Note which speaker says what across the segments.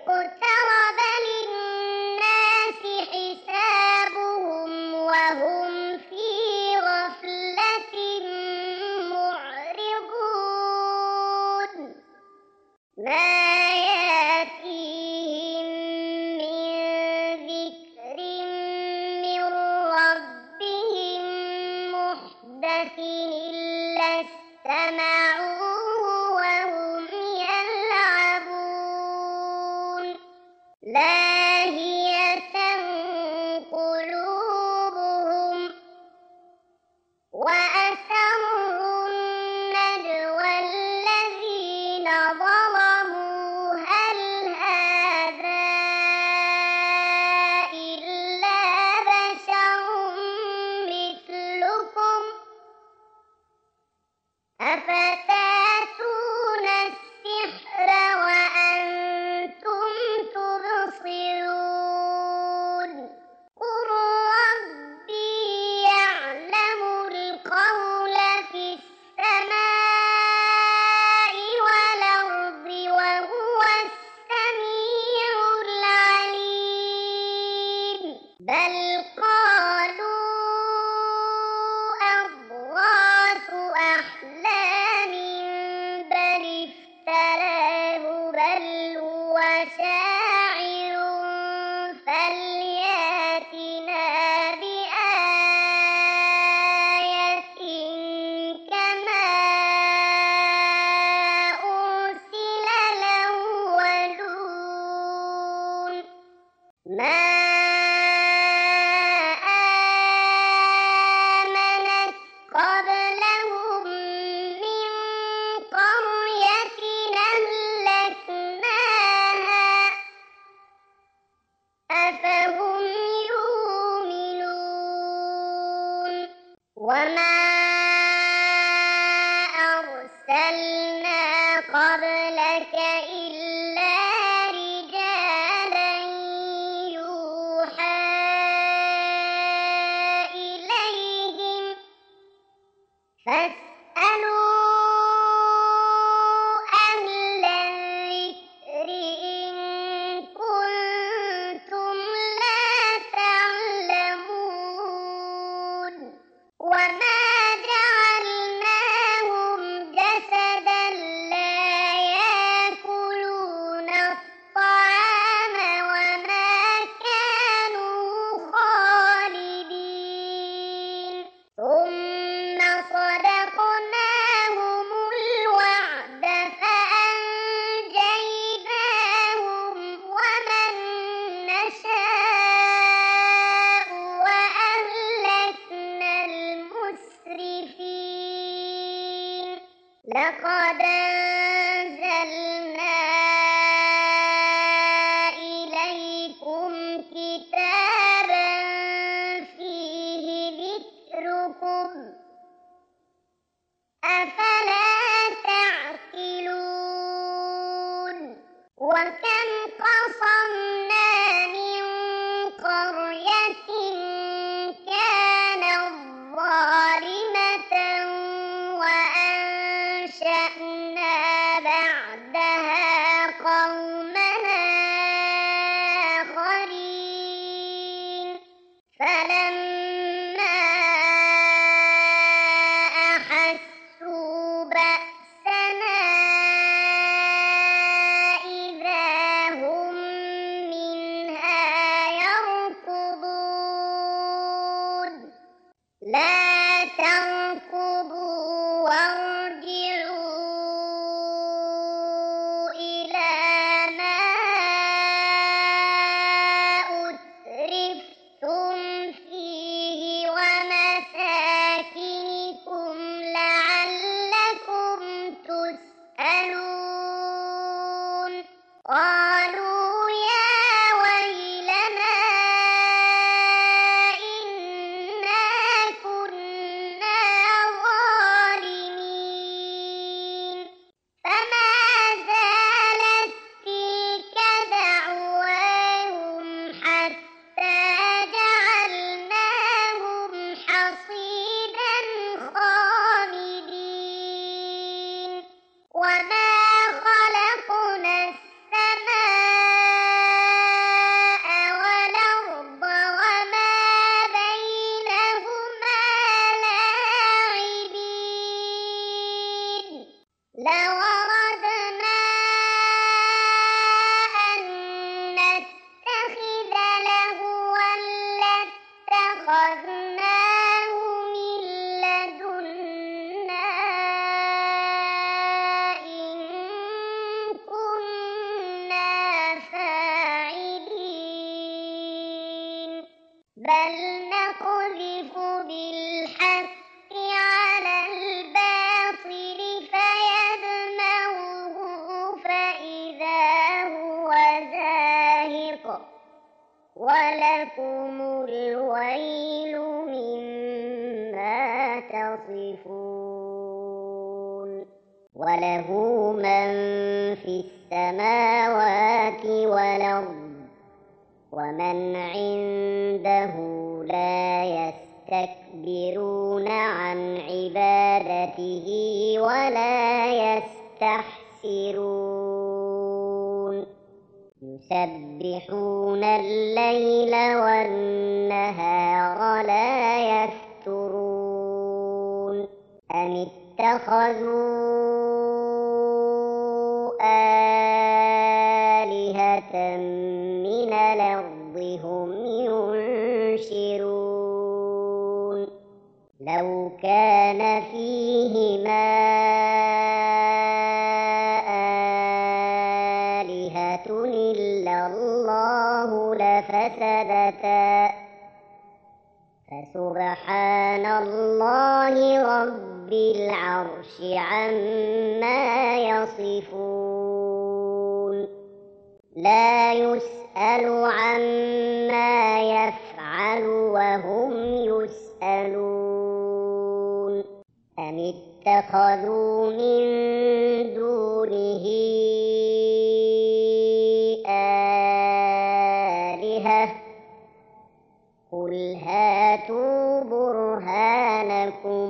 Speaker 1: اقترب للناس حسابهم وهم في غفلة معرضون ما يأتيهم من ذكر من ربهم محدث إلا استمعوه وهم يلعبون لاهية قلوبهم وأسروا النجوى الذين ظلموا هل هذا إلا بشر مثلكم أفتأتون السحر وأنتم تبصرون قل ربي يعلم القول في السماء والأرض وهو السميع العليم بل قالوا أضغاث أحلام بل افتراه بل هو شاعر فلياتنا بآية كما أرسل الأولون ما آمنت قبلهم من قرية أهلكناها أفهم يؤمنون وما أرسلنا قبلك إلا رجالا يوحى إليهم فاسألوا أهل الذكر إن كنتم لا تعلمون وما جعلناهم جسدا لا يأكلون الطعام وما كانوا خالدين ثم صدقناهم الوعد فأنجيناهم ومن نشاء وأهلكنا المسرفين لقد أنزلنا إليكم كتابا فيه ذكركم أفلا تعقلون وكم قصمنا من قرية كانت ظالمة وأنشأنا بعدها قوما آخرين فلما أحسوا بأسنا إذا هم بل نقذف بالحق على الباطل فيدمغه فإذا هو زاهق ولكم الويل مما تصفون وله من في السماوات والأرض ومن عنده لا يستكبرون عن عبادته ولا يستحسرون يسبحون الليل والنهار لا يفترون أم اتخذوا آلهة من الأرض هم ينشرون لو كان فيهما آلهة إلا الله لفسدتا فسبحان الله رب العرش عما يصفون لا يسأل عما يفعل وهم يسألون أم اتخذوا من دونه آلهة قل هاتوا برهانكم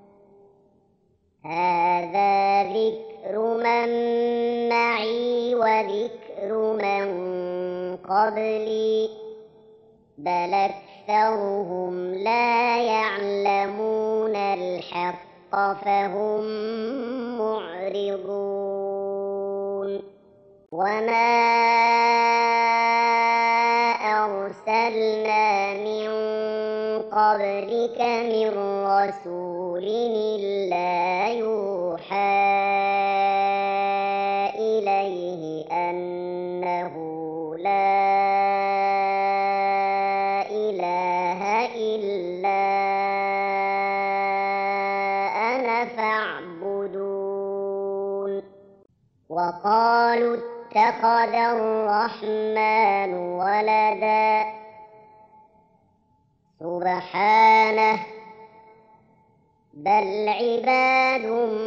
Speaker 1: هذا ذكر من معي وذكر من قبلي بل أكثرهم لا يعلمون الحق فهم معرضون وما أرسلنا من قبلك من رسول إلا يوحى إليه أنه لا إله إلا أنا فاعبدون وقالوا اتخذ الرحمن ولدا سبحانه بل عباد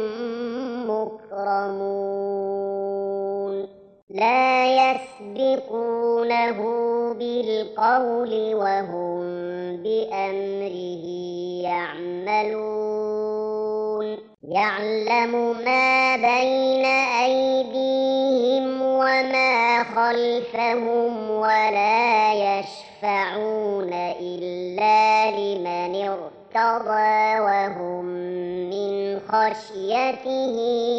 Speaker 1: مكرمون لا يسبقونه بالقول وهم بأمره يعملون يعلم ما بين أيديهم وما خلفهم ولا يشفعون إلا لمن ارتضى وهم من خشيته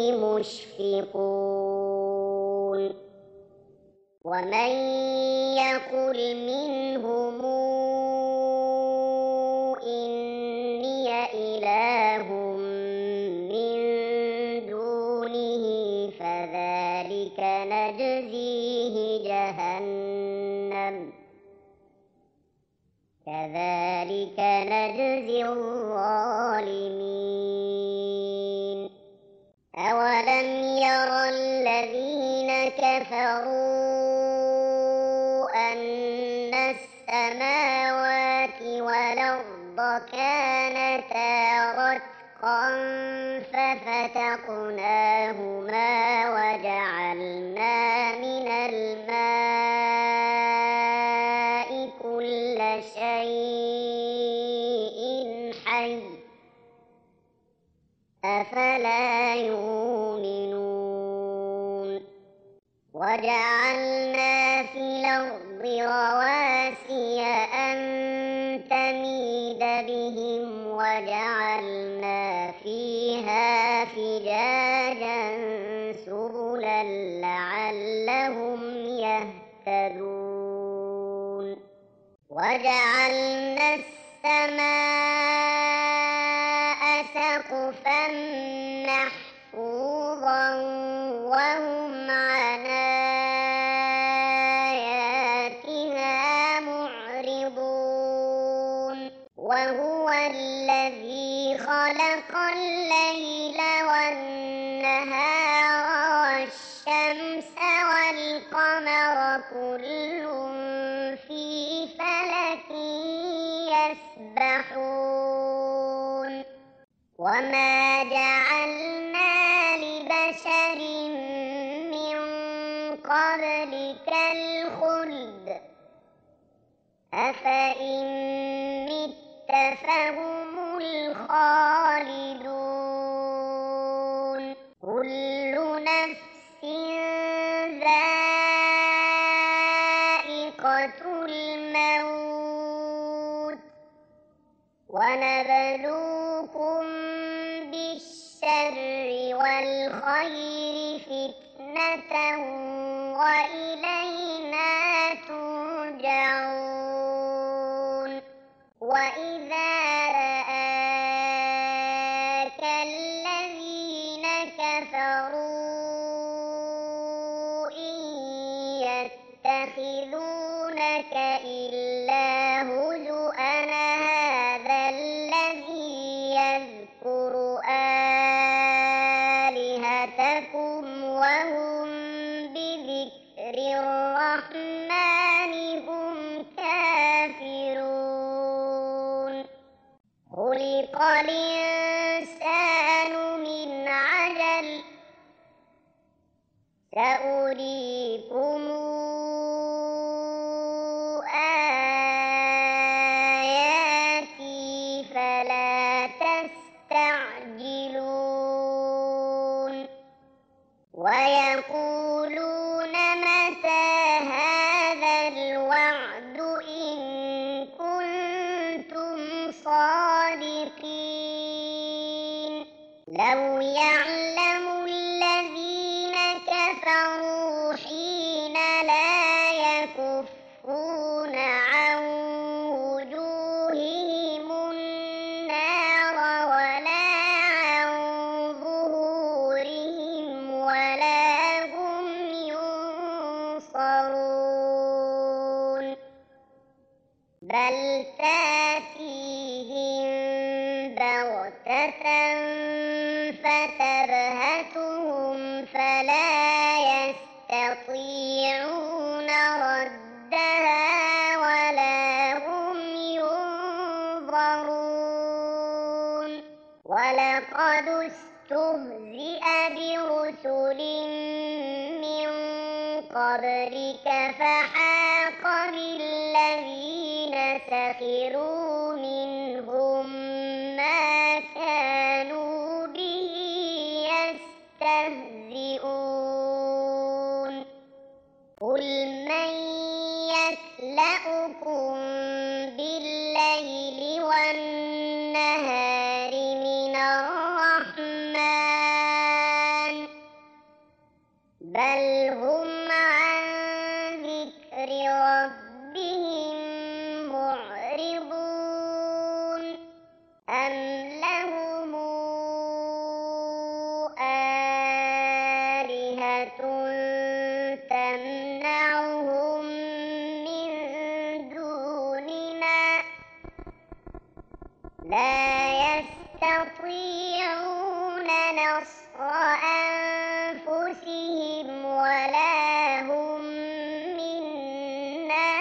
Speaker 1: مشفقون ومن يقل منهم إني إله من دونه فذلك نجزيه جهنم كذلك نجزي الظالمين أولم يرى الذين كفروا أن السماوات والأرض كانتا رتقا ففتقناهما وجعلنا من الماء كل شيء حي أفلا يؤمنون وجعلنا في الأرض رواسي أن تميد بهم وجعلنا فيها فجاجا سبلا لعلهم يهتدون وجعلنا السماء سقفا محفوظا وهم عن آياتها معرضون وهو الذي خلق الليل والنهار والشمس والقمر كل في فلك يسبحون وما جعلنا لبشر من قبلك الخلد أفإن مت فهم الخالدون كل نفس ذائقة الموت ونبلوكم بالشر والخير فتنة وإلينا ترجعون وإذا رآك الذين كفروا إن يتخذونك إلا هزؤا هذا الذي يذكر آلهتكم وهم بذكر الرحمن هم كافرون خلق الإنسان من عجل سأريكم آياتي فلا تستعجلون ويقولون متى هذا الوعد إن كنتم صادقين لو يعلم الذين كفروا حين لا يكفون عن وجوههم النار ولا عن ظهورهم ولا هم ينصرون بل تأتيهم بغتة فتبهتهم فلا يستطيعون ردها ولا هم ينظرون ولقد استهزئ برسل من قبلك فحاق بالذين سخروا منهم ما كانوا به يستهزئون قل من يكلأكم بالليل والنهار من الرحمن بل هم عن ذكر ربهم معرضون أم لهم آلهة تمنعهم من دوننا لا يستطيعون نصر أنفسهم ولا هم منا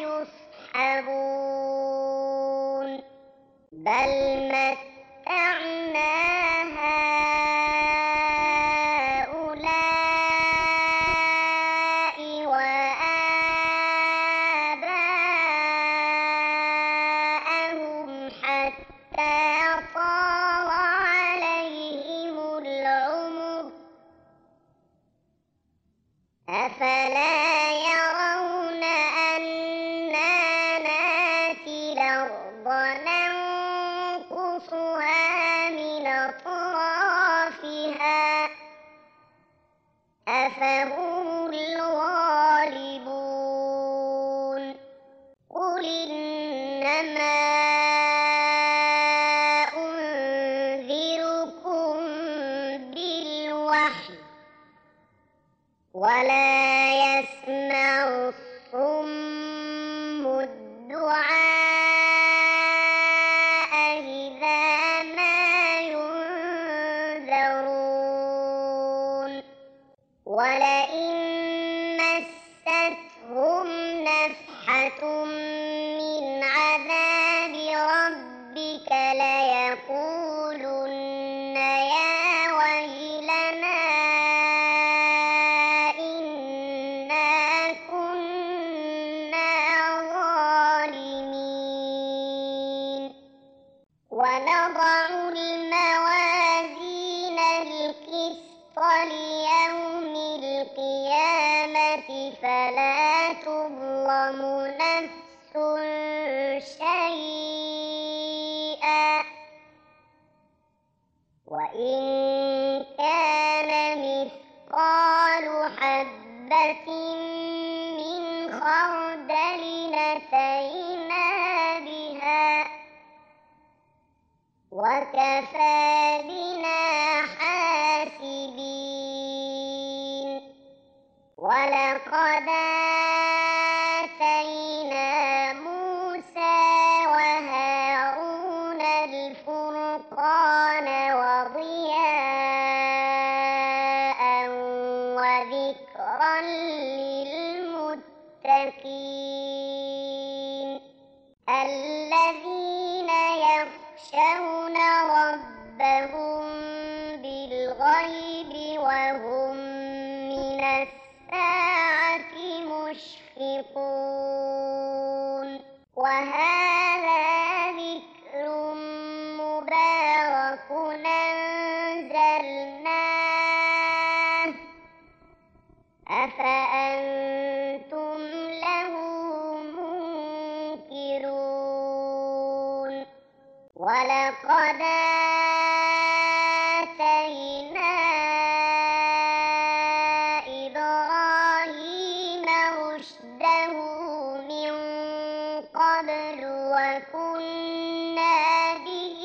Speaker 1: يصحبون بل متعنا هؤلاء وآباءهم حتى طال عليهم العمر أفلا يرون أنا ناتي الأرض ننقصها من أطرافها أفهم الغالبون قل إنما أنذركم بالوحي ولا يسمع الصم الدعاء ونضع الموازين القسط ليوم القيامة فلا تظلم نفس شيئا وإن كان مثقال حبة من خردل أتينا بها وكفى بنا حاسبين ولقد آتينا موسى وهارون الفرقان وضياء وذكرا للمتقين الذين يخشون ربهم بالغيب وهم من الساعة مشفقون وهذا ذكر مبارك أنزلناه أفأنتم له منكرون ولقد آتينا إبراهيم رشده من قبل وكنا به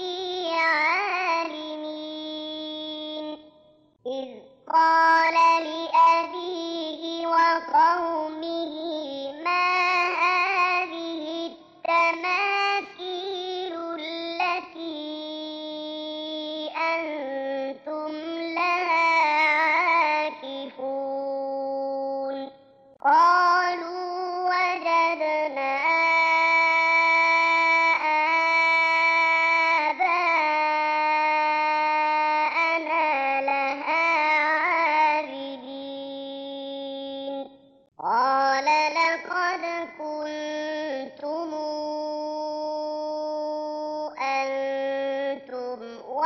Speaker 1: عالمين إذ قال لأبيه وقومه ما هذه التماثيل التي أنتم لها عاكفون قالوا وجدنا آباءنا لها عابدين قال لقد كنتم أنتم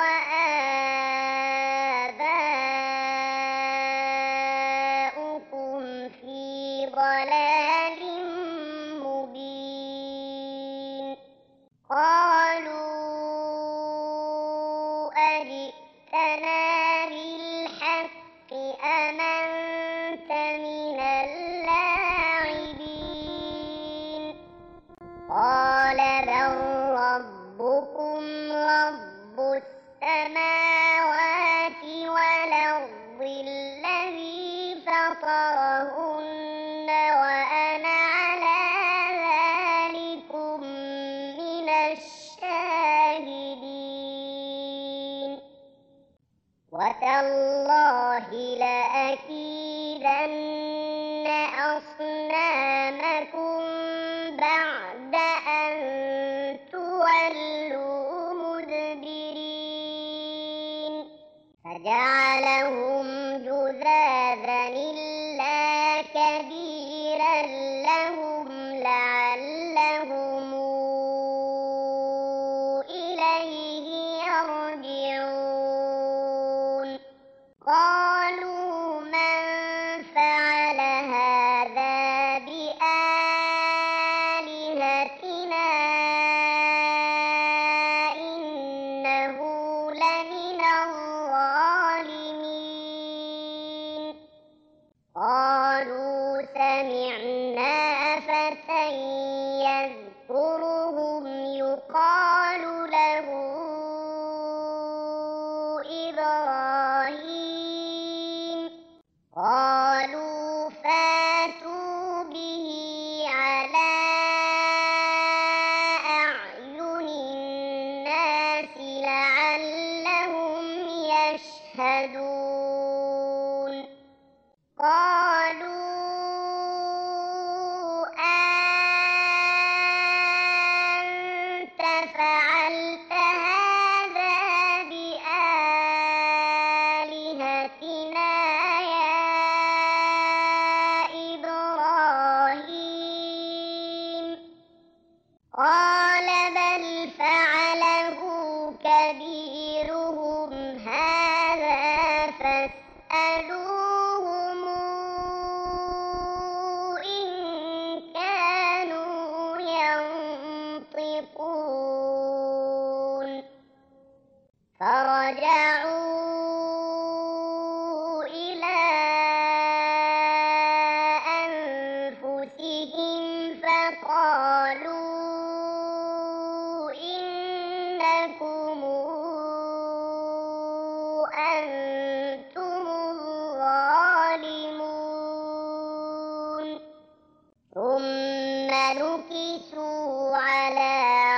Speaker 1: وآباؤكم في ضلال مبين قالوا أجئتنا بالحق أم أنت من اللاعبين قال بل ربكم رب السماوات والأرض الذي فطرهن وأنا على ذلكم من الشاهدين وتالله لأكيدن أصنامكم بعد أن تولوا مدبرين فجعلهم جذاذا إلا كبيرا لهم لعلهم إليه يرجعون قالوا من فعل هذا بآلهتنا إنه لمن الظالمين قالوا سمعنا فتى يذكرهم يقال له إبراهيم قالوا فاتوا به على أعين الناس لعلهم يشهدون قالوا قالوا إنكم أنتم الظالمون ثم نكسوا على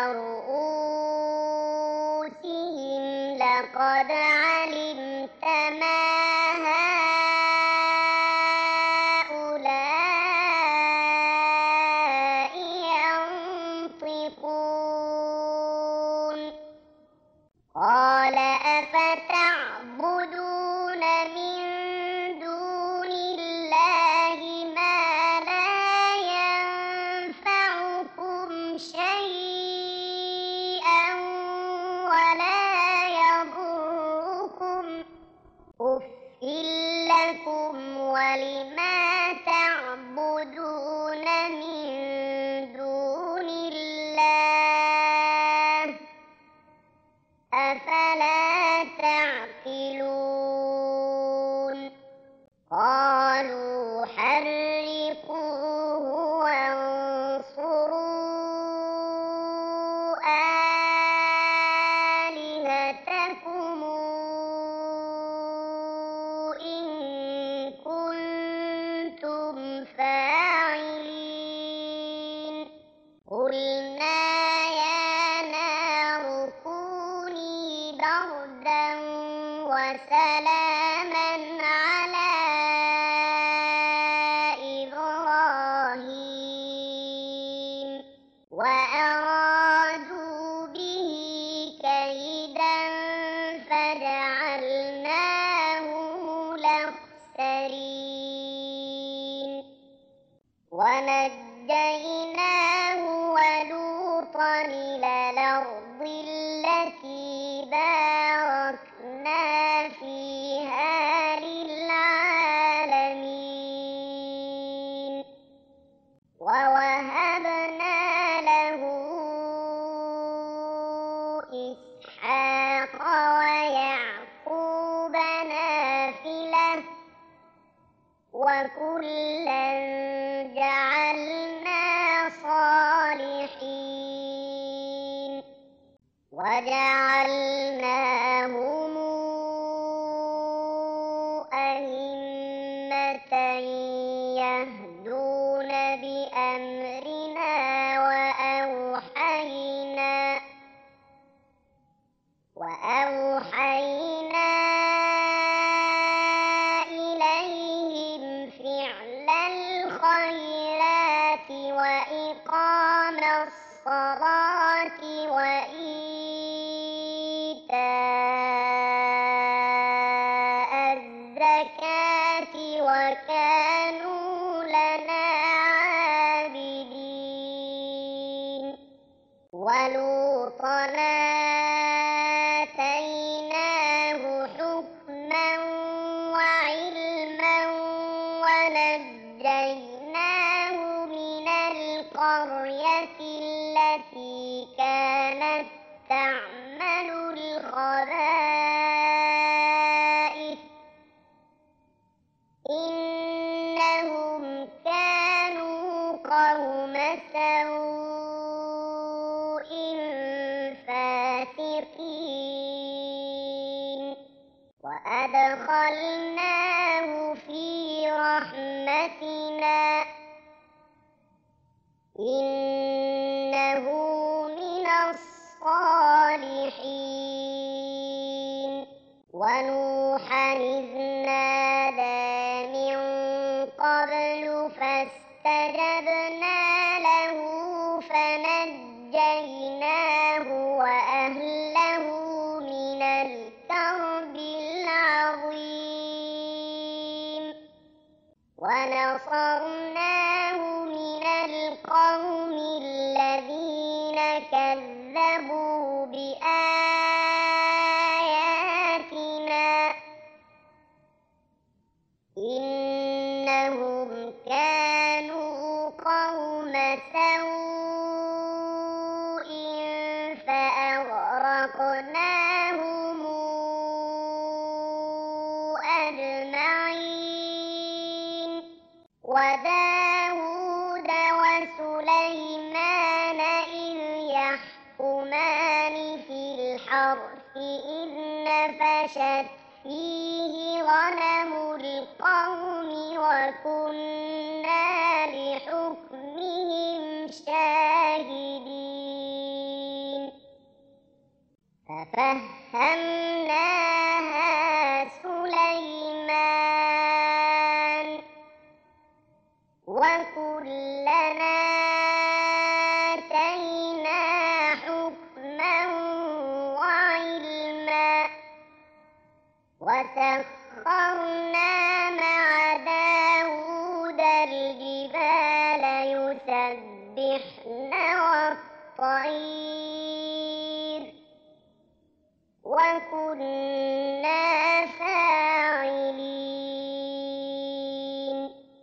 Speaker 1: رؤوسهم لقد علمت ما هؤلاء ينطقون قال أفتعبدون من دون الله ما لا ينفعكم شيئا ولا يضركم أفٍ لكم ولما تعبدون من دون الله أفلا تعقلون قالوا حرقوه وانصروا آلهتكم إن كنتم فاعلين قلنا يا نار كوني بردا وسلاما على إبراهيم وأرادوا به كيدا فجعلناهم الأخسرين ونجيناه ولوطا إلى الأرض التي باركنا فيها للعالمين ووهبنا له إسحاق ويعقوب نافلة وكلا جعلنا صالحين وجعلناهم أئمة يهدون بأمرنا وأوحينا إليهم فعل الخيرات وإقام الصلاة وإيتاء الزكاة وكانوا لنا عابدين ولوطا آتيناه حكما وعلما ونجيناه من القرية التي كانت تعمل الخبائث إنهم كانوا قوم سوء فاسقين وأدخلناه في رحمتنا إنه من الصالحين ونوحا إذ نادى من قبل فاستجبنا له فنجيناه وأهله من الكرب العظيم ونصرناه من القوم الذين كذبوا بآياتنا إنهم كانوا قوم سوء فأغرقناهم أجمعين وداود وسليمان يحكمان في الحرث إذ نفشت فيه غنم القوم وكنا لحكمهم شاهدين ففهمناها سليمان وكلنا آتينا حكما وعلما وسخرنا مع داود الجبال يسبحن والطير وكنا فاعلين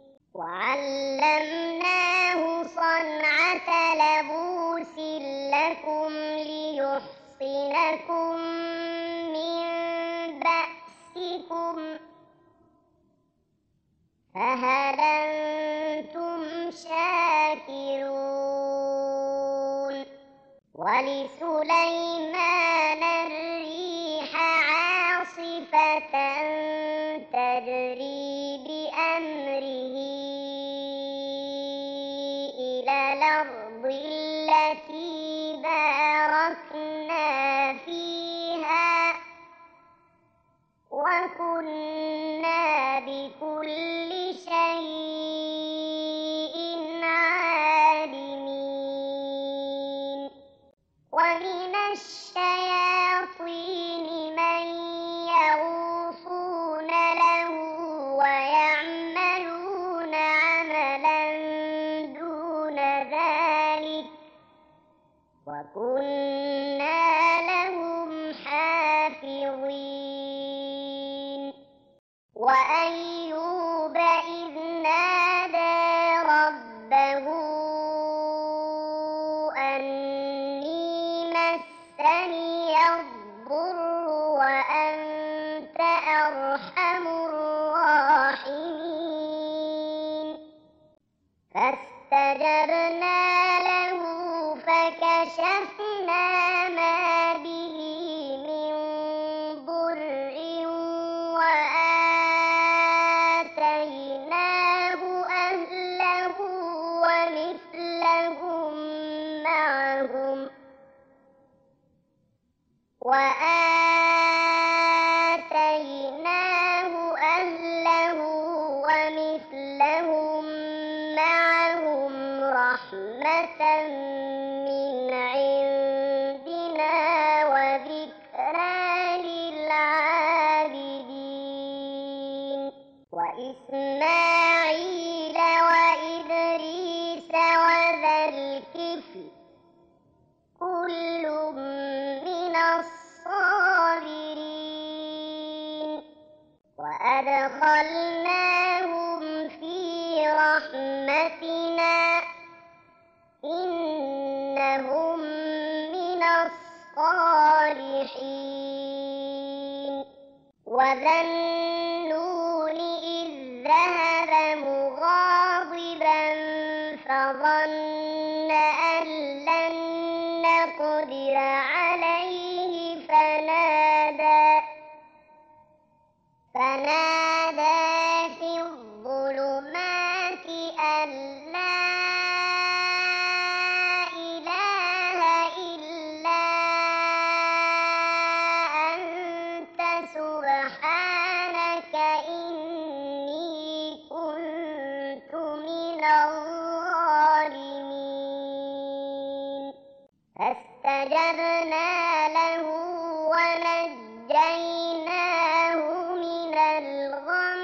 Speaker 1: وعلمناه صنعة لبوس لكم ليحصنكم من بأسكم فهل أنتم شاكرون ولسليمان الريح عاصفة تجري بأمره إلى الأرض التي باركنا فيها وكنا بكل شيء عالمين ومن الشياطين من يغوصون له ويعملون عملا دون ذلك وكنا لهم حافظين وأيوب إذ نادى ربه أني مسني الضر وأنت أرحم الراحمين فاستجبنا له فكشفنا ما به من ضر وآتيناه أهله ومثلهم معهم رحمة من عندنا وذكرى للعابدين وإسماعيل وإدريس وذا الكفل كل من الصابرين وأدخلناهم في رحمتنا إنهم من الصالحين وذا النون إذ ذهب مغاضبا فظن أن لن نقدر عليه فنادى في الظلمات أن لا إله إلا أنت سبحانك إني كنت من الظالمين فاستجبنا له ونجيناه من الغم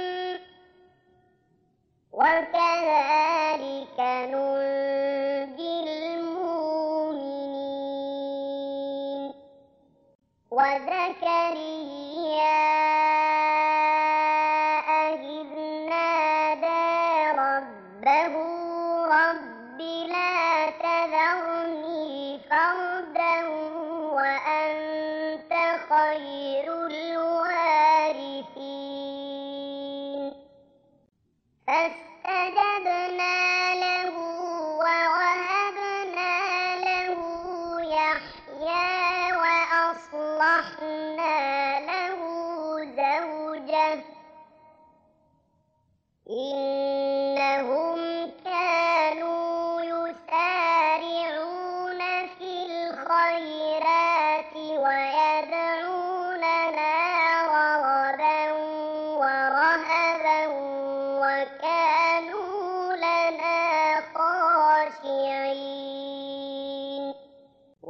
Speaker 1: وكذلك ننجي المؤمنين وزكريا إذ نادى ربه رب لا تذرني فردا وأنت خير الوارثين فاستجبنا له ووهبنا له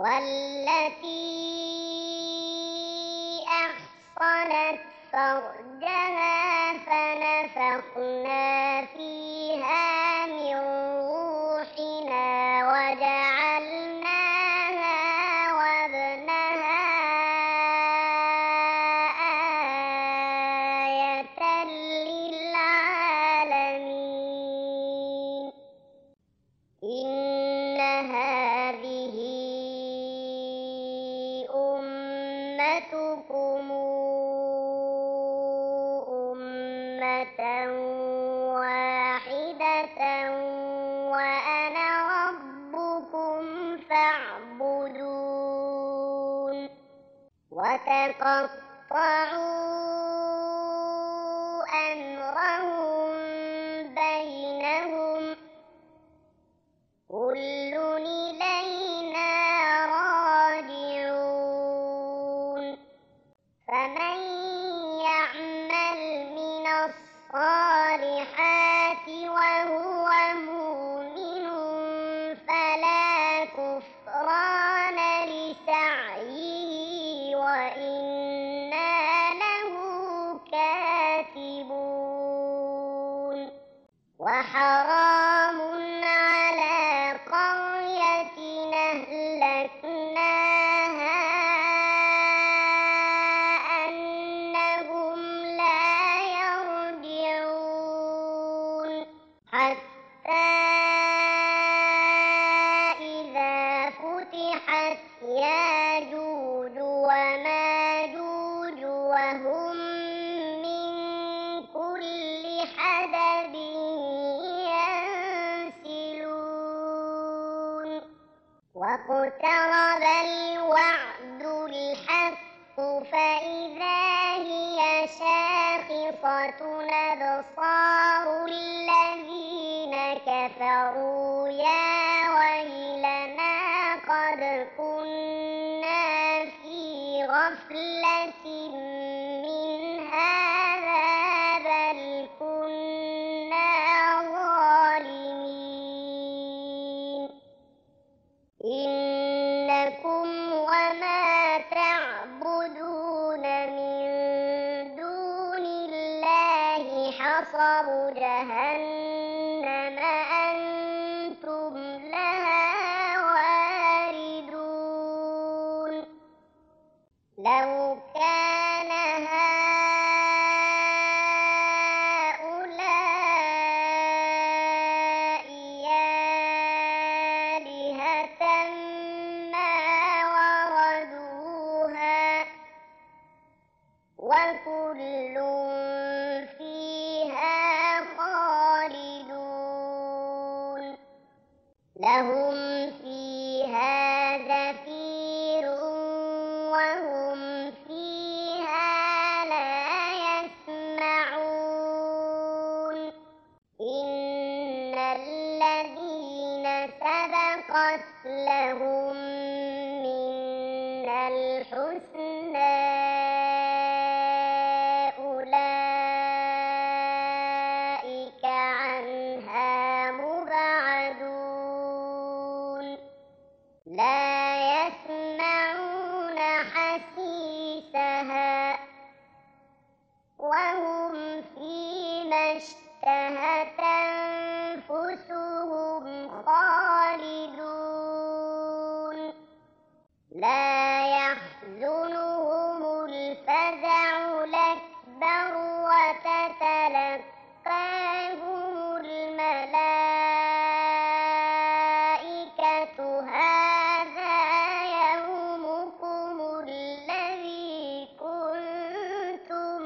Speaker 1: والتي أحصنت فرجها فنفخنا فيها من روحنا وجعلناها وابنها آية للعالمين إن هذه أمتكم أمة واحدة وأنا ربكم فاعبدون وتقطعوا أمرهم بينهم كل إلينا راجعون فمن يعمل من الصالحات وهو مؤمن فلا كفران لسعيه وإنا له كاتبون وحرام على قرية أهلكناها أنهم لا يرجعون حتى إذا فتحت ياجوج وماجوج وهم من كل حدب ينسلون واقترب الوعد الحق فإذا هي شاخصة أبصار الذين كفروا يا ويلنا قد كنا في غفلة من هذا بل كنا ظالمين إنكم وما تعبدون من دون الله حصب جهنم أنتم لها واردون لو كان هؤلاء آلهة ما وردوها وكل فيها خالدون لهم فيها زفير وهم فيها لا يسمعون إن الذين سبقت لهم منا الحسنى أولئك عنها مبعدون لا يسمعون حسيسها وهم فيما اشتهت أنفسهم خالدون لا يحزنهم الفزع الأكبر وتتلقاهم الملائكة هذا يومكم الذي كنتم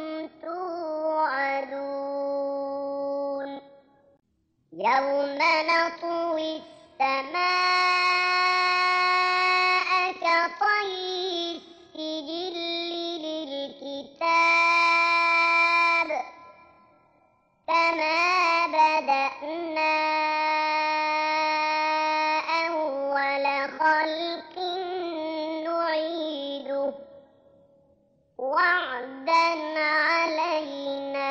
Speaker 1: توعدون يوم نطوي السماء كطي السجل للكتاب كما بدأنا أول خلق نعيده وعدا علينا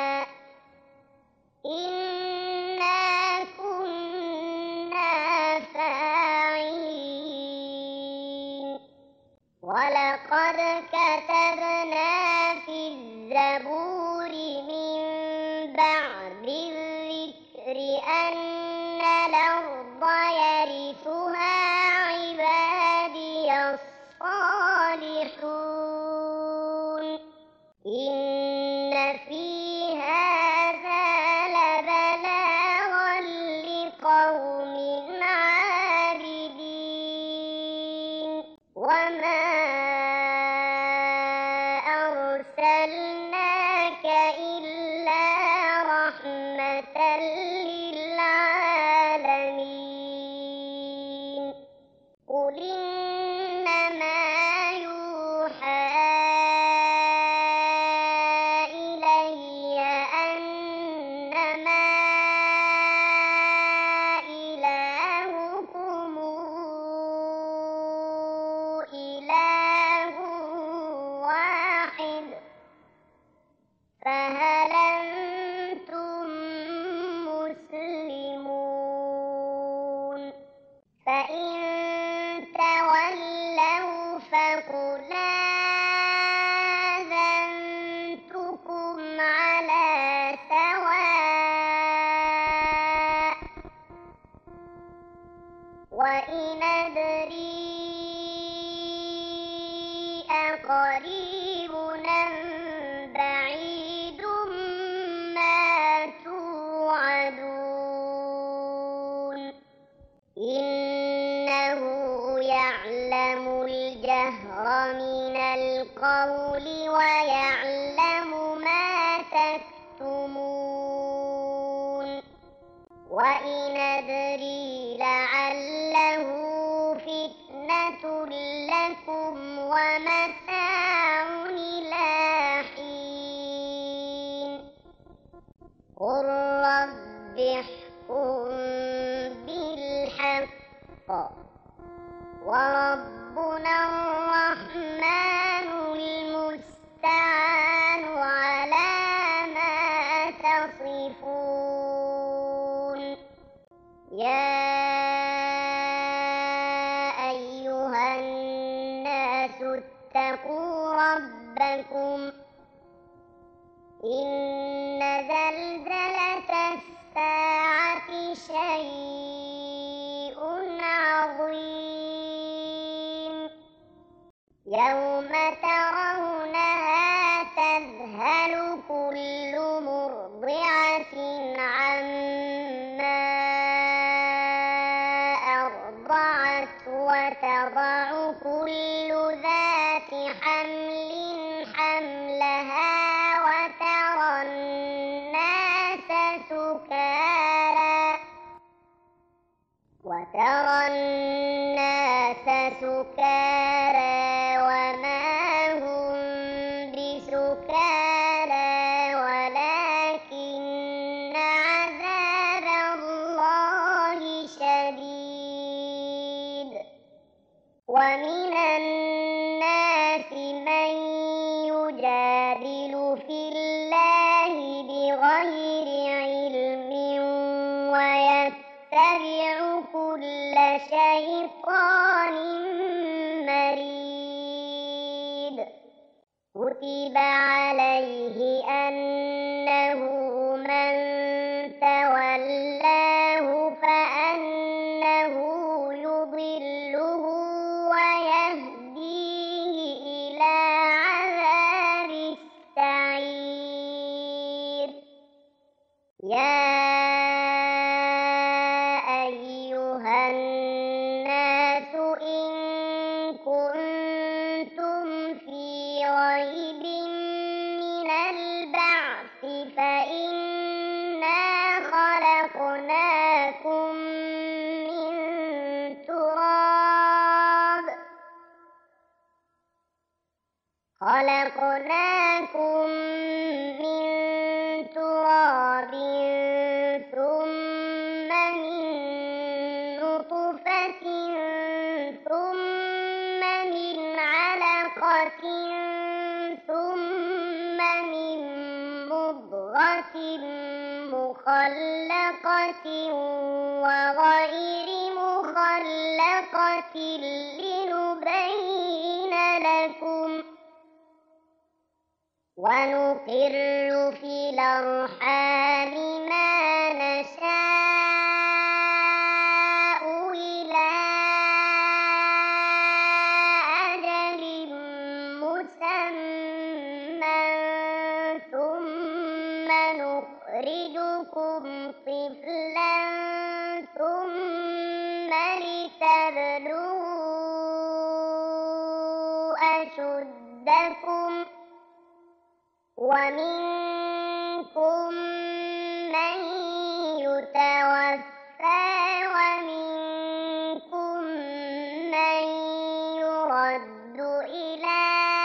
Speaker 1: إنا كنا فاعلين ولقد كتبنا في الزبور من بعد الذكر أن الأرض يرثها عبادي الصالحون إن في هذا لبلاغا لقوم عابدين وما أرسلناك إلا رحمة للعالمين قل إنما يوحى إلي أنما إلهكم إله واحد فهل أنتم مسلمون فإن تولوا فقل آذنتكم على سواء وإن أدري أقريب أم بعيد ما توعدون إنه يعلم الجهر من القول ويعلم ما تكتمون وإن أدري لعله فتنة لكم ومتاع إلى حين قل رب احكم بالحق وربنا الرحمن المستعان على ما تصفون يا أيها الناس اتقوا ربكم إن زلزلة الساعة شيء عظيم يوم ترونها تذهل كل مرضعة عما أرضعت وتضع كل ذات حمل حملها وترى الناس سكارى وما هم بسكارى ولكن عذاب الله شديد ومن الناس من يجادل في الله بغير علم ويتبع كل شيطان مريد كتب عليه أنه من تولاه فأنه يضله ويهديه إلى عذاب السعير يا أيها الناس إن كنتم في ريب من البعث فإنا خلقناكم من تراب ثم من نطفة ثم من علقة ثم من مضغة مخلقة وغير مخلقة لنبين ونقر في الأرحام ما نشاء إلى أجل مسمى ثم نخرجكم طفلا ثم لتبلغوا أشدكم ومنكم من يتوفى ومنكم من يرد إلى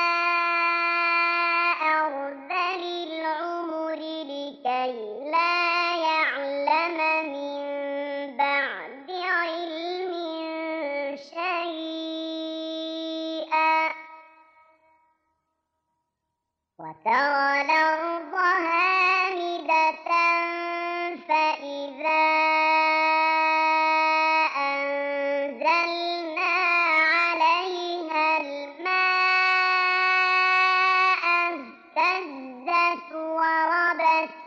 Speaker 1: أرذل العمر لكي لا يعلم من بعد علم شيئا وترى الأرض هامدة فإذا أنزلنا عليها الماء اهتزت وربت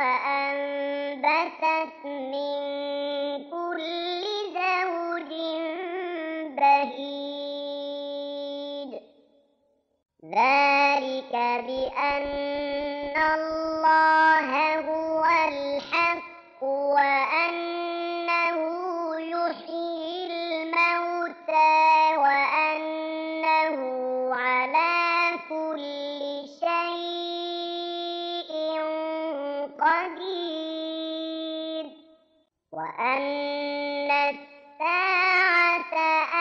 Speaker 1: وأنبتت من كل زوج بهيج ذلك بأن الله هو الحق وأنه يحيي الموتى وأنه على كل شيء قدير وأن الساعة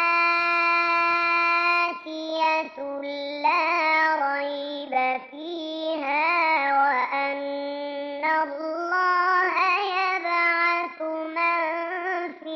Speaker 1: آتية لا ريب فيها وأن الله يبعث من في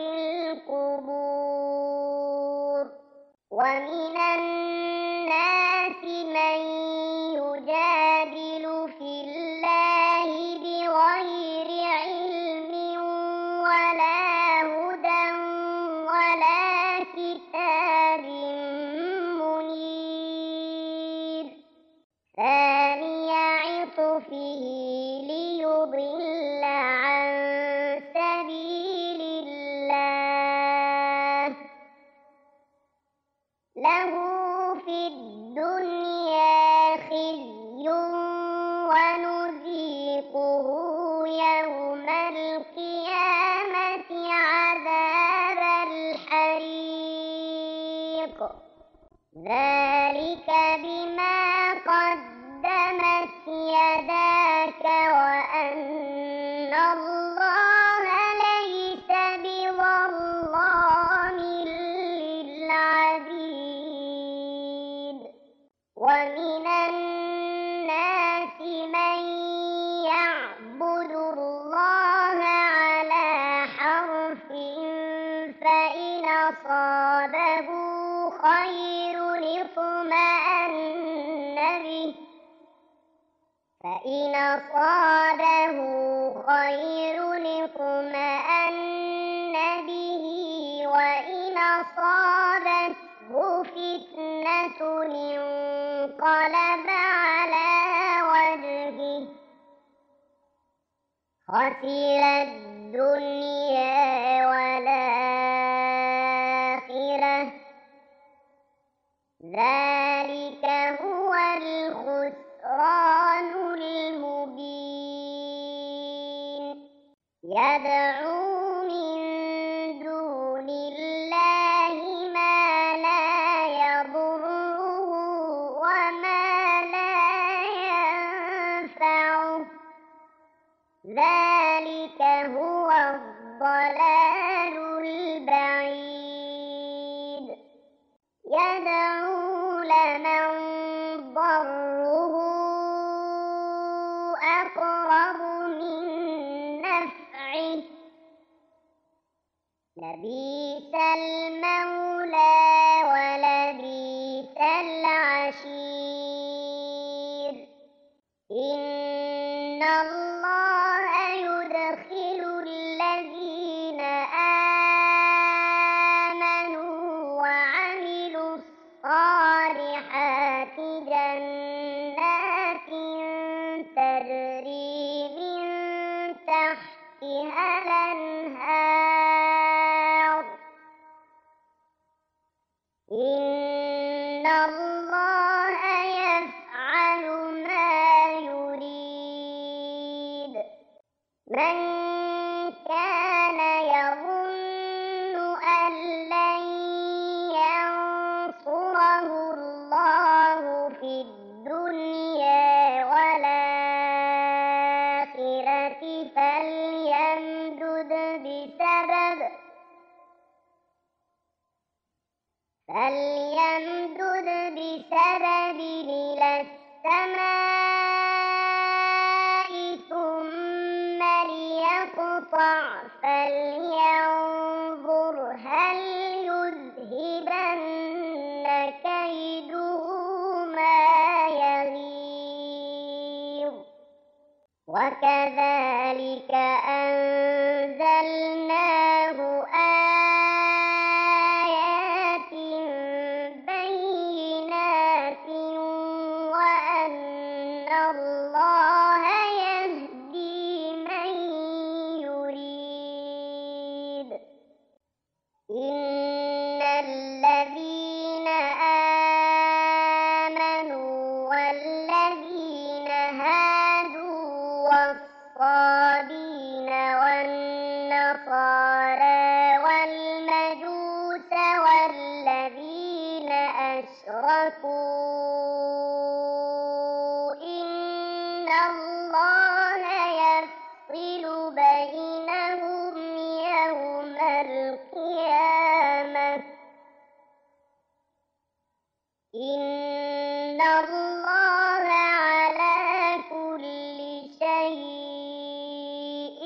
Speaker 1: القبور ومن الناس من يجادل في الله بغير علم ولا هدى ولا كتاب منير ثاني عطفه ليضل عن سبيل الله له في الدنيا خزي ونذيقه يوم القيامة عذاب الحريق ذلك بما قدمت يداك وأن الله ليس بظلام للعبيد ومن الناس من يعبد الله على حرف فإن أصابه خير اطمأن به وإن أصابته فتنة انقلب على وجهه خسر الدنيا والآخرة ذلك هو الخسران المبين يدعو من دون الله ما لا يضره وما لا ينفعه ذلك هو الضلال البعيد يدعو لمن ضره أقرب من نفعه لبئس المولى ولبئس العشير إن الله يدخل الذين آمنوا وعملوا الصالحات جنات من كان يظن أن لن ينصره الله في الدنيا والآخرة فليمدد بسبب إلى السماء ثم ليقطع فلينظر هل يذهبن كيده ما يغيظ وكذلك أنزلناه آيات بينات وأن الله يهدي من يريد إن الذين آمنوا والذين هادوا والصابين والنصارى والمجوس والذين أشركوا إن الله يفصل بينهم يوم القيامة إن الله على كل شيء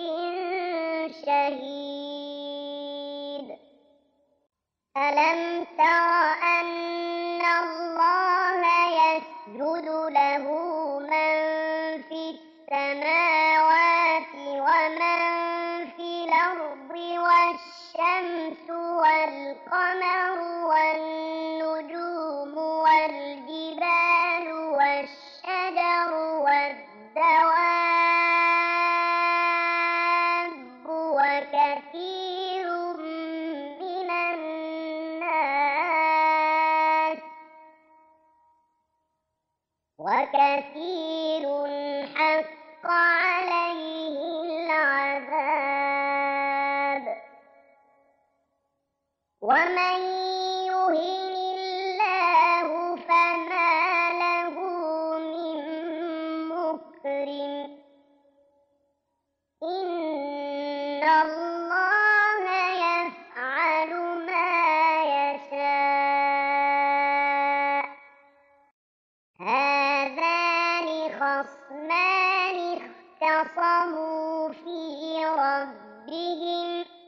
Speaker 1: شهيد ألم تر أن الله يسجد له من في السماوات ومن في الأرض والشمس والقمر والنجوم والجبال والشجر والدواب وكثير من الناس وكثير حق عليه العذاب ومن يهن الله فما له من مكرم إن الله يفعل ما يشاء هذان خصمان اختصموا في ربهم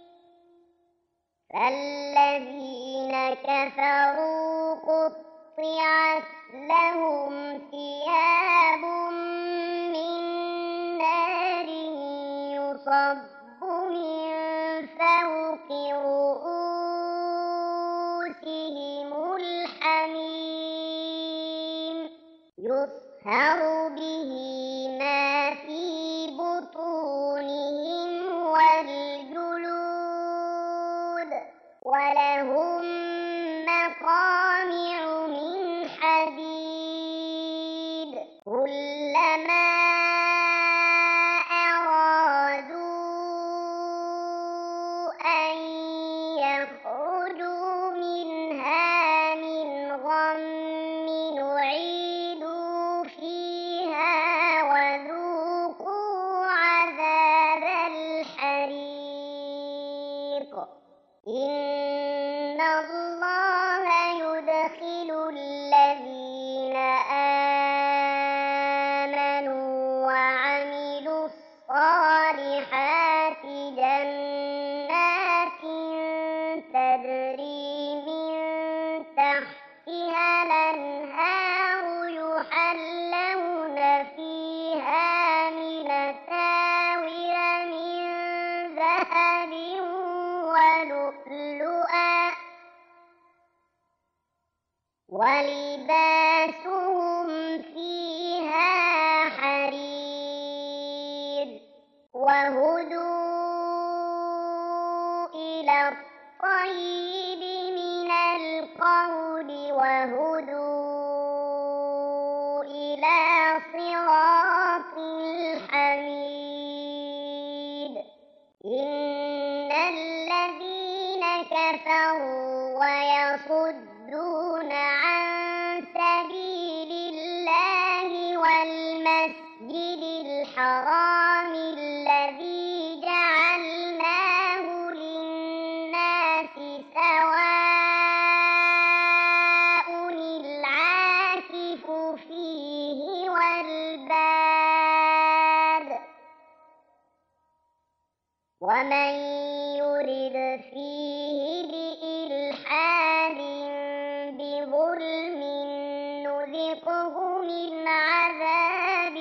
Speaker 1: فالذين كفروا قطعت لهم ثياب من نار يصب من فوق رؤوسهم الحميم يصهر به ما في بطونهم والجلود ولهم مقامع من حديد كلما أرادوا أن يخرجوا منها من غم أعيدوا فيها وذوقوا عذاب الحريق إن الله يدخل الذين آمنوا وعملوا الصالحات جنات تجري من تحتها الأنهار يحلون فيها من أساور من ذهب ولؤلؤا ولباسهم فيها حرير وهدوا إلى الطيب من القول وهدوا إلى صراط الحميد ويصدون عن سبيل الله والمسجد الحرام الذي جعلناه للناس سواء العاكف فيه والباد ومن يرد فيه بإلحاد بظلم نذقه من عذاب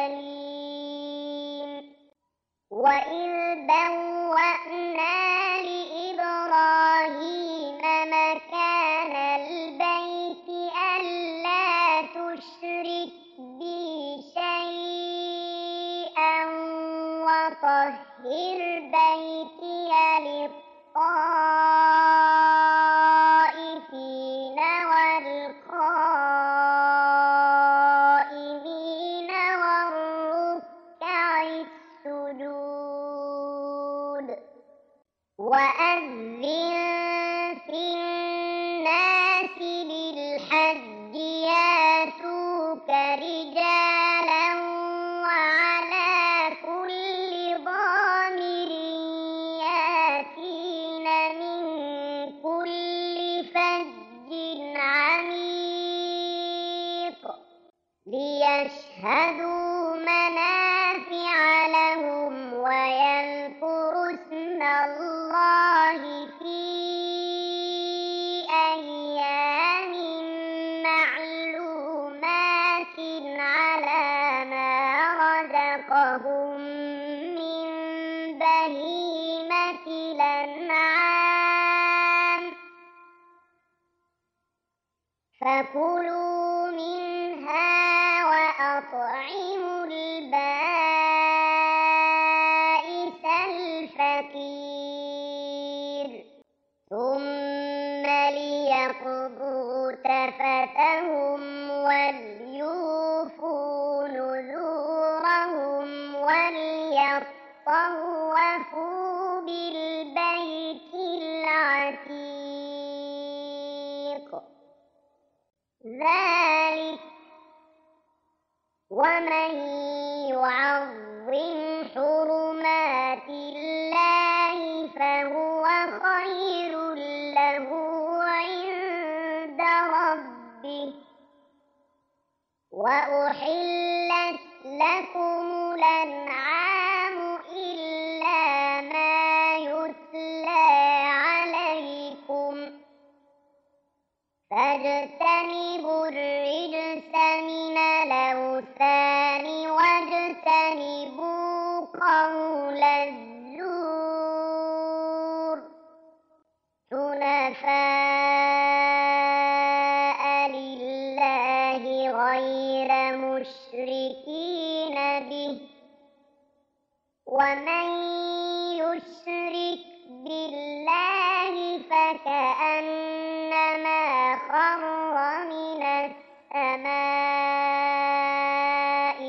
Speaker 1: أليم وإذ بوأنا لإبراهيم مكان البيت ألا تشرك بي شيئا وطهر بيتي للطائفين والقائمين والركع السجود وأذن في الناس بالحج ياتوك رجالا وعلى كل ضامر ياتين من كل فج عميق ليشهدوا منافع لهم ويذكروا اسم الله في أيام معلومات على ما رزقهم من بهيمة الأنعام فكلوا منها وأطعموا البائس الفقير ثم ليقضوا تفثهم وليوفوا نذورهم وليطوفوا بالبيت العتيق ذلك ومن يعظم حرمات الله فهو خير له عند ربه وأحلت لكم الأنعام إلا ما يتلى عليكم فاجتنبوا الرجس من الأوثان واجتنبوا قول الزور حنفاء لله غير مشركين به ومن يشرك بالله فكأنما خر من السماء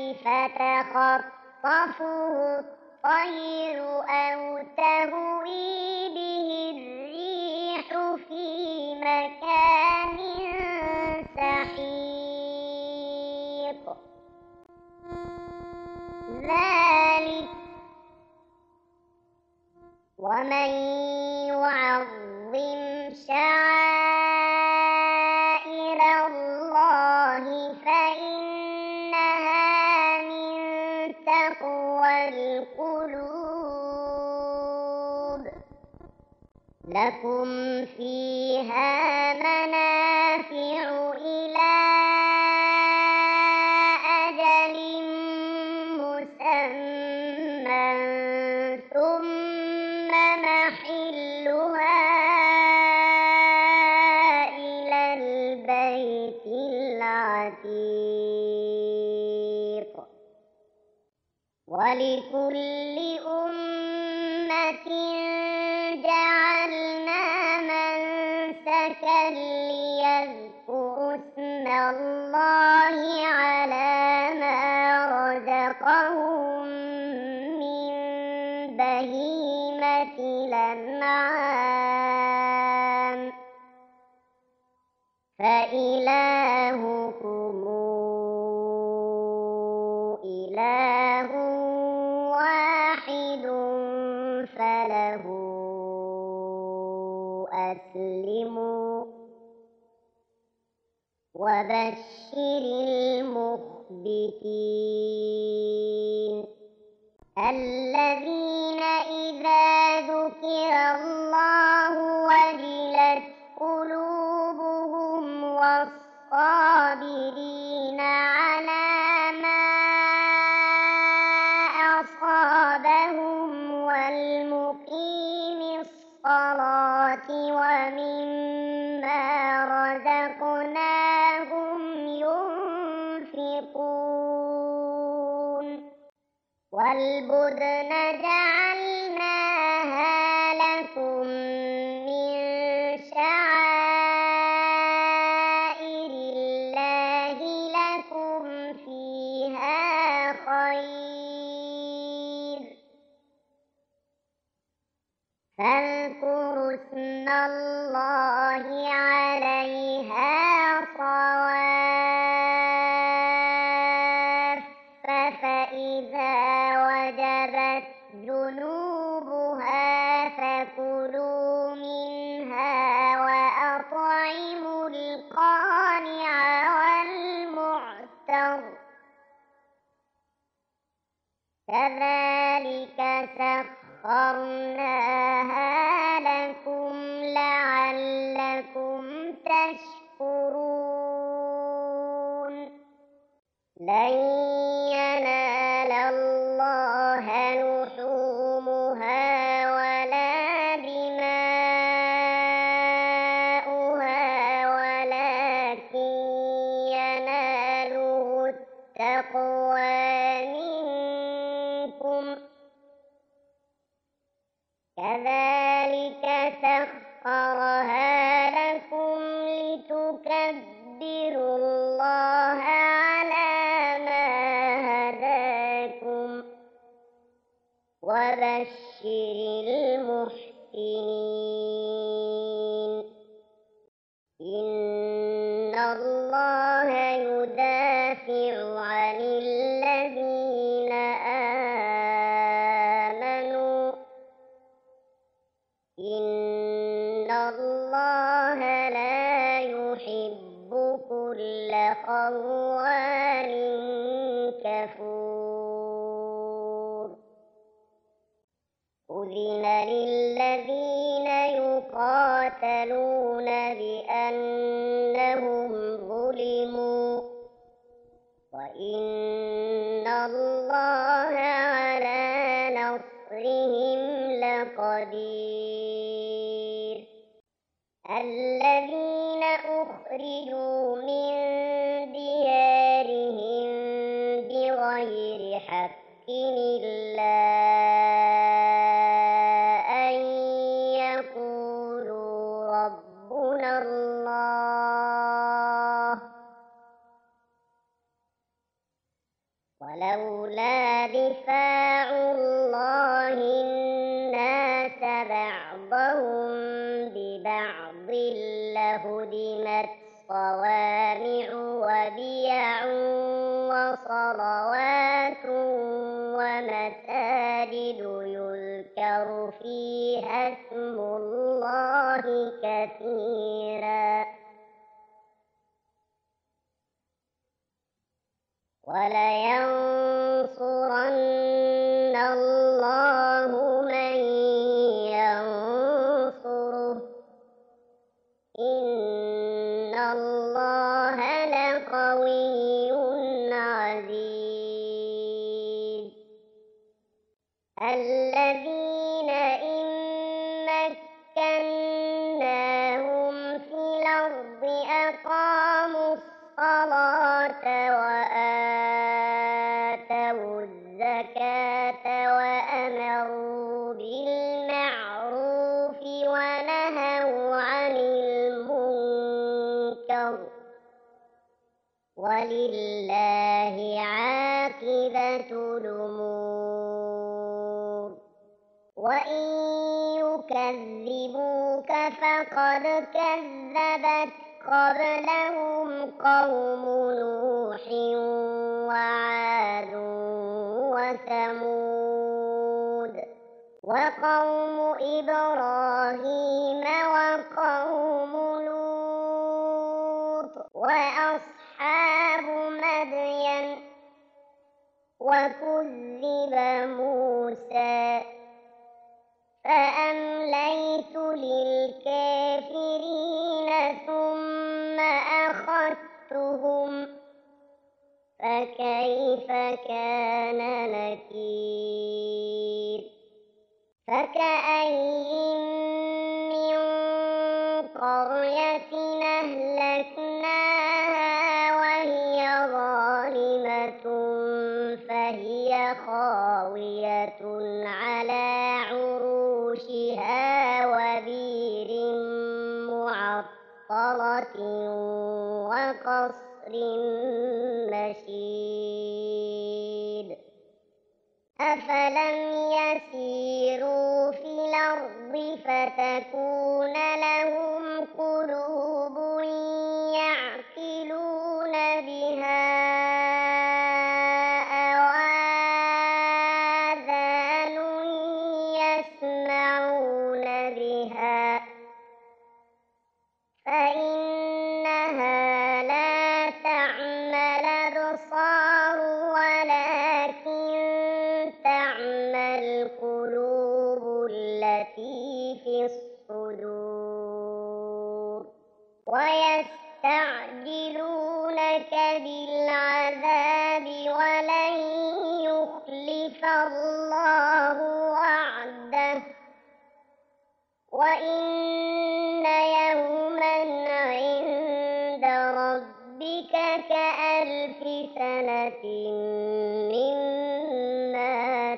Speaker 1: فتخطفه الطير أو تهوي به الريح في مكان سحيق ذلك ومن يعظم شعائر الله فإنها من تقوى القلوب لكم فيها منافع إلى أجل مسمى ثم محلها إلى البيت العتيق ولكل أمة جعلنا منسكا ليذكروا اسم الله على ما رزقهم من بهيمة الأنعام فإلهكم إله واحد فله أسلموا وبشر المخبتين الذين إذا ذكر الله وجلت قلوبهم والصابرين على ما أصابهم والمقيم الصلاة ومما رزقناهم ينفقون والبدن جعلناها لكم من شعائر الله لكم فيها خير فاذكروا اسم الله عليها صواف فإذا وجبت جنوبها فكلوا منها وأطعموا القانع والمعتر كذلك سخرناها لكم لعلكم تشكرون لن ينال الله لحومها ولا دماؤها ولكن يناله التقوى منكم كذلك سخرها لكم لتكبروا الله على ما هداكم وبشر المحسنين إن الله يدافع عن الذين آمنوا إن الله لا يحب كل خوان كفور أذن للذين يقاتلون بأنهم ظلموا وإن الله على نصرهم لقدير الذين أخرجوا من ديارهم بغير حق إلا أن يقولوا ربنا الله ولولا دفاع الله الناس بعضهم ببعض لهدمت صوامع وبيع وصلوات ومساجد يذكر فيها اسم الله كثيرا ولينصرن الله من ينصره إن الله لقوي عزيز الذين إن مكناهم في الأرض أقاموا الصلاة وآتوا الزكاة وأمروا بالمعروف ونهوا عن المنكر ولله عاقبة الأمور وإن يكذبوك فقد كذبت قبلهم قوم نوح وعاد وثمود وقوم إبراهيم وقوم لوط وأصحاب مدين وكذب موسى فأمليت للكافرين ثم أخذتهم فكيف كان نكير فكأين من قرية أهلكناها وهي ظالمة فهي خاوية على عروشها وبئر معطلة وقصر مشيد أفلم يسيروا في الأرض فتكون لهم قلوب يعقلون بها أو آذان يسمعون بها فإنها لا تعمى الأبصار ولكن تعمى القلوب التي في الصدور ويستعجلونك بالعذاب ولن يخلف الله وعده وإن يوما عند ربك كألف سنة مما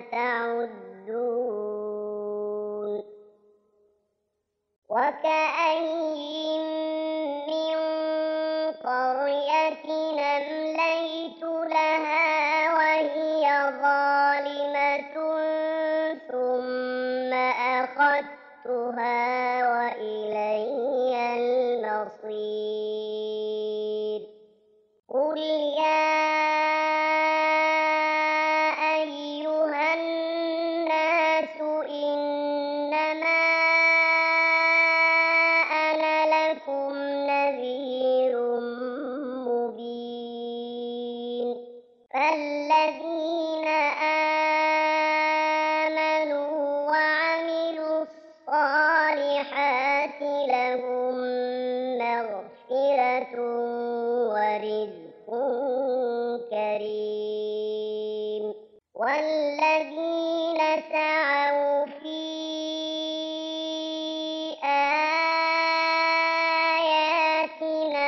Speaker 1: تعدون وكأين من قرية أمليت لها وهي ظالمة ثم أخذتها وإلي المصير قل يا أيها الناس إنما أنا لكم نذير مبين فالذين آمنوا وعملوا الصالحات لهم مغفرة ورزق كريم والذين سعوا في آياتنا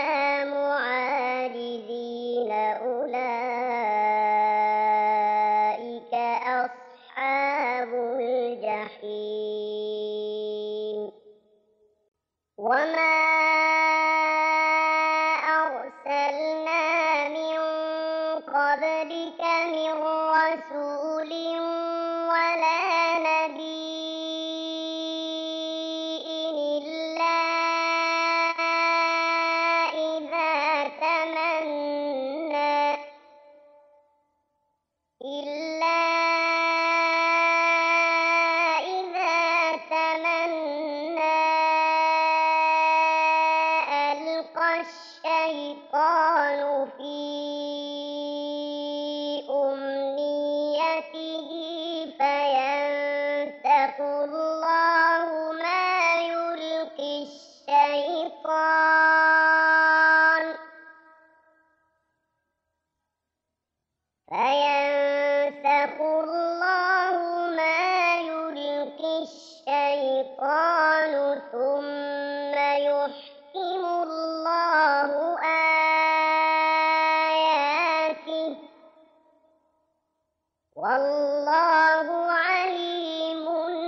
Speaker 1: معاجزين أولئك أصحاب الجحيم وما أرسلنا من قبلك من رسول ولا نبي إلا إذا تمنى ألقى الشيطان في أمنيته فينسخ الله ما يلقي الشيطان فينسخ الله ما يلقي الشيطان ثم يحكم الله آياته والله عليم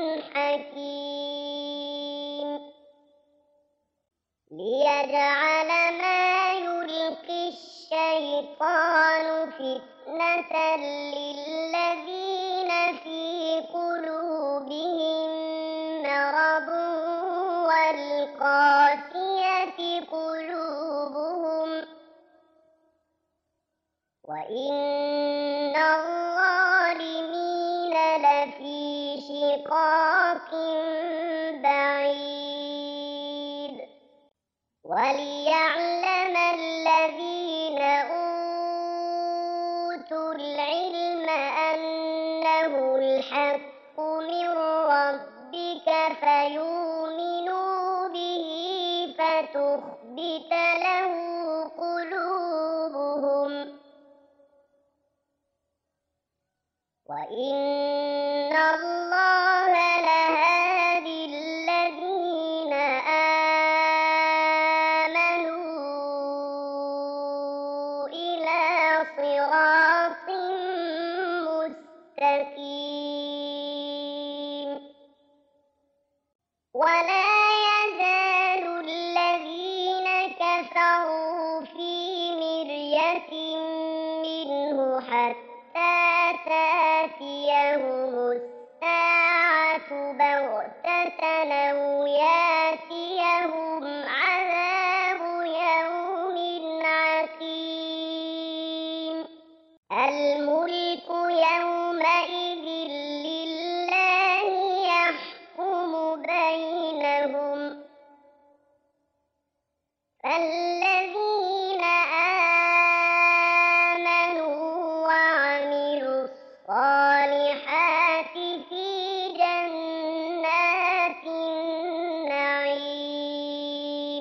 Speaker 1: حكيم ليجعل ما يلقي الشيطان فتنة للذين في قلوبهم مرض والقاسية قلوبهم بعيد وليعلم الذين أوتوا العلم أنه الحق من ربك فيؤمنوا به فتخبت له قلوبهم وإن الله لهادي الذين آمنوا إلى صراط مستقيم ولا يزال الذين كفروا في مرية منه حتى تأتيهم الساعة بغتة أو يأتيهم عذاب يوم عقيم الملك يومئذ لله يحكم بينهم فالذين آمنوا وعملوا الصالحات في جنات النعيم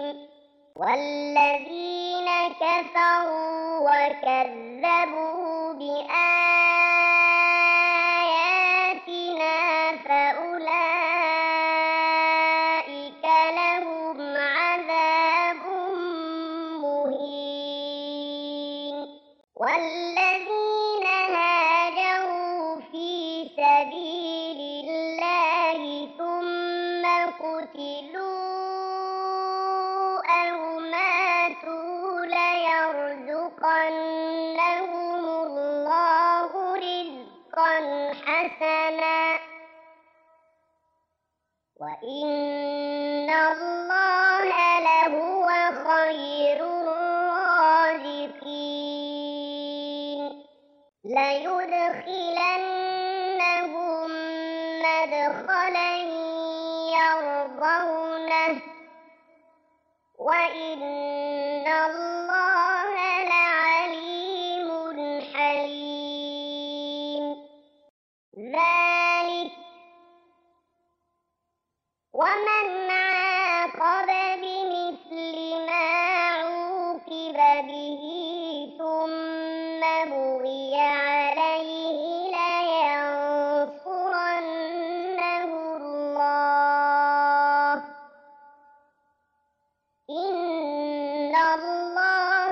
Speaker 1: والذين كفروا وكذبوا بآياتنا فأولئك لهم عذاب مهين والذين هاجروا في سبيل الله ثم قتلوا أو ماتوا ليرزقنهم الله رزقا حسنا وإن الله لهو خير الرازقين ليدخلنهم مدخلا يرضونه وإن الله لعليم حليم ذلك ومن عاقب بمثل ما عوقب به ثم بغي عليه لينصرنه الله إن الله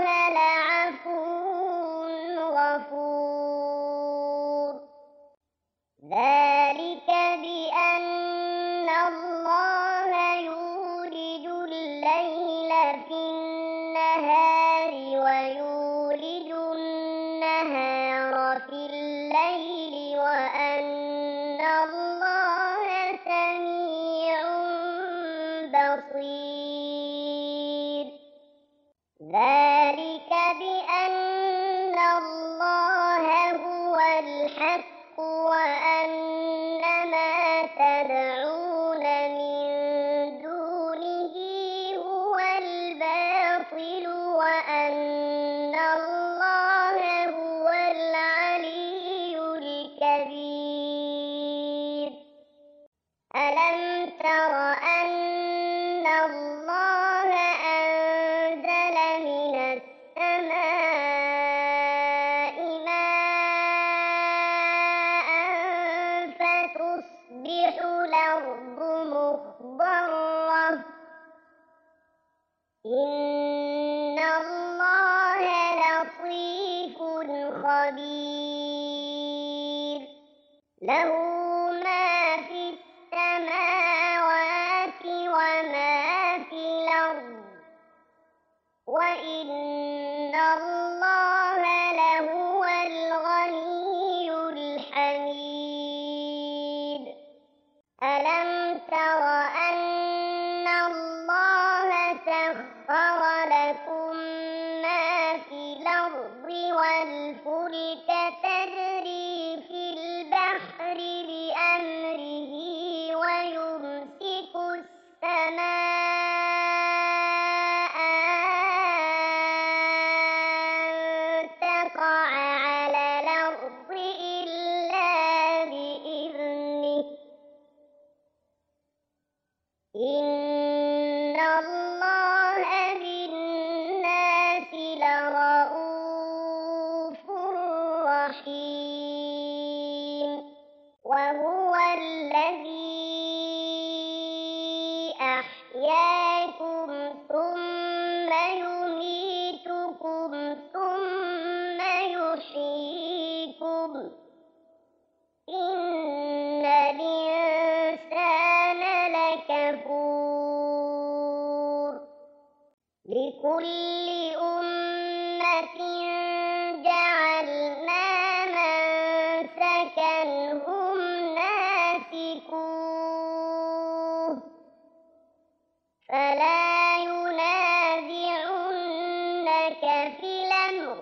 Speaker 1: لعفو غفور ذلك بأن الله يولج الليل في النهار ويولج النهار في الليل وأن الله سميع بصير ذلك بأن الله هو الحق وأن ما تدعون من دونه هو الباطل وأن الله هو العلي الكبير ألم تر أن الله أنزل من السماء ماء فتصبح الأرض مخضرة إن الله لطيف خبير له ما في السماوات وما في الأرض وإن الله لهو الغني الحميد ألم تر أن الله سخر لكم ما في الأرض والفلك تجري في البحر بأمره وينزل لكل أمة جعلنا منسكا هم ناسكوه فلا ينازعنك في الأمر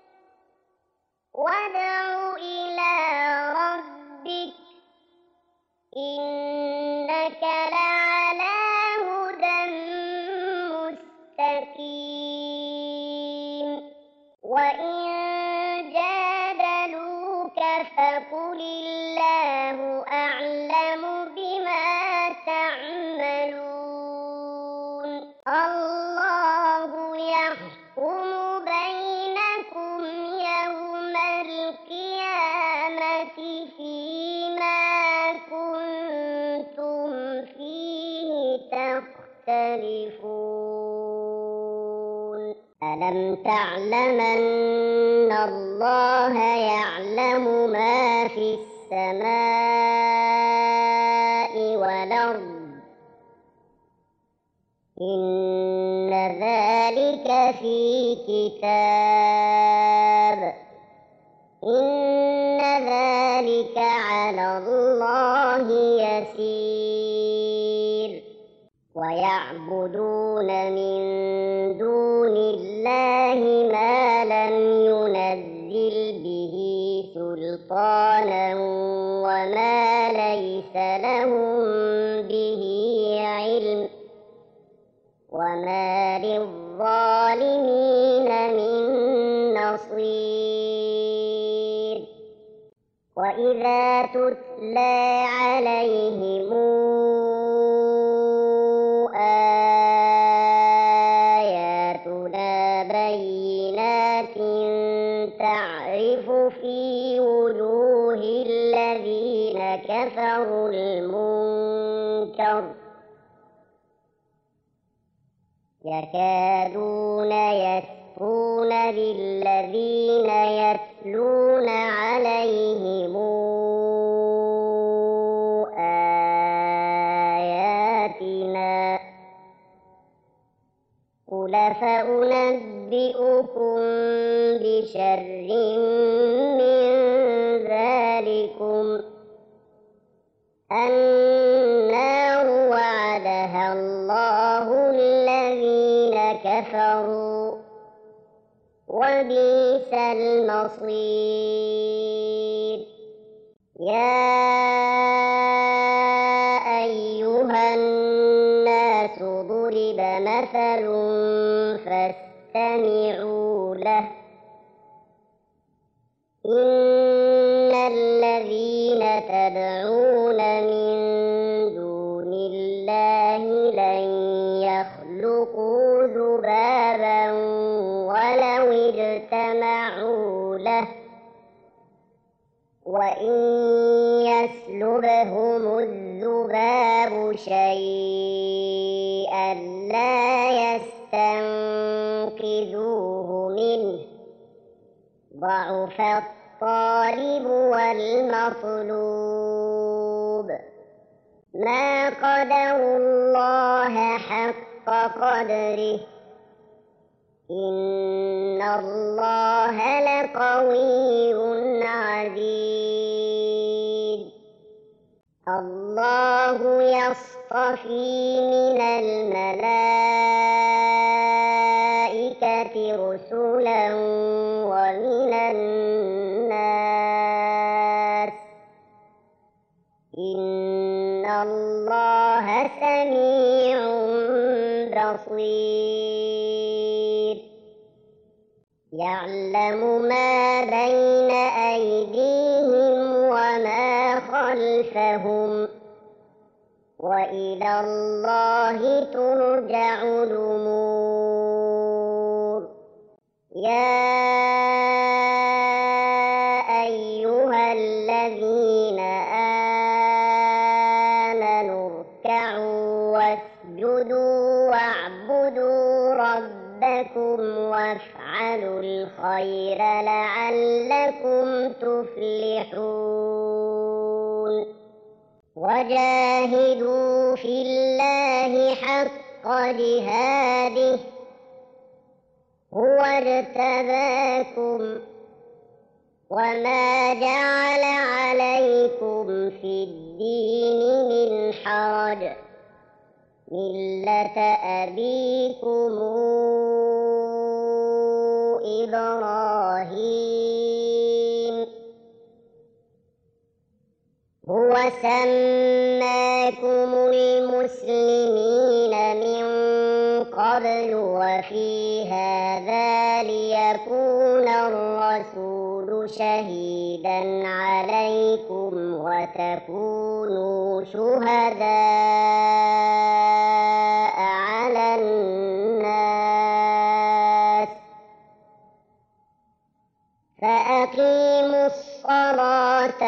Speaker 1: وادع إلى ربك إنك لعلى هدى مستقيم وإن جادلوك فقل الله أعلم بما تعملون الله يحكم بينكم يوم القيامة فيما كنتم فيه تختلفون ألم تعلم أن الله يعلم ما في السماء والأرض إن ذلك في كتاب إن ذلك على الله يسير ويعبدون من دون الله ما لم ينزل به سلطانا وما ليس لهم به علم وما للظالمين من نصير وإذا تتلى عليهم آياتنا بينات تعرف في وجوه الذين كفروا المنكر يكادون يسطون بالذين يتلون عليهم آياتنا قل فأنبئكم بشر من ذلكم النار وعدها الله الذين كفروا وبئس المصير يا أيها الناس ضرب مثل فاستمعوا له إن الذين تدعون من دون الله لن يخلقوا ذبابا ولو اجتمعوا له وإن يسلبهم الذباب شيئا لا يستنقذوه منه ضعف الطالب والمطلوب ما قدروا الله حق قدره إن الله لقوي عزيز الله يصطفي من الملائكة رسلا ومن الناس إن الله سميع بصير يعلم ما بين أيديهم وما خلفهم وإلى الله ترجع الأمور يا أيها الذين آمنوا اركعوا واسجدوا واعبدوا ربكم وافعلوا الخير لعلكم تفلحون وجاهدوا في الله حق جهاده هو اجتباكم وما جعل عليكم في الدين من حرج ملة أبيكم إبراهيم هو سماكم المسلمين من قبل وفي هذا ليكون الرسول شهيدا عليكم وتكونوا شهداء على الناس فأقيموا الصلاة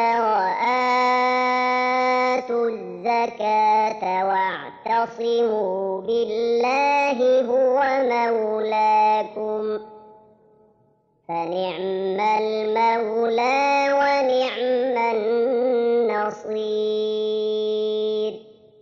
Speaker 1: وآتوا الزكاة واعتصموا بالله هو مولاكم فنعم المولى ونعم النصير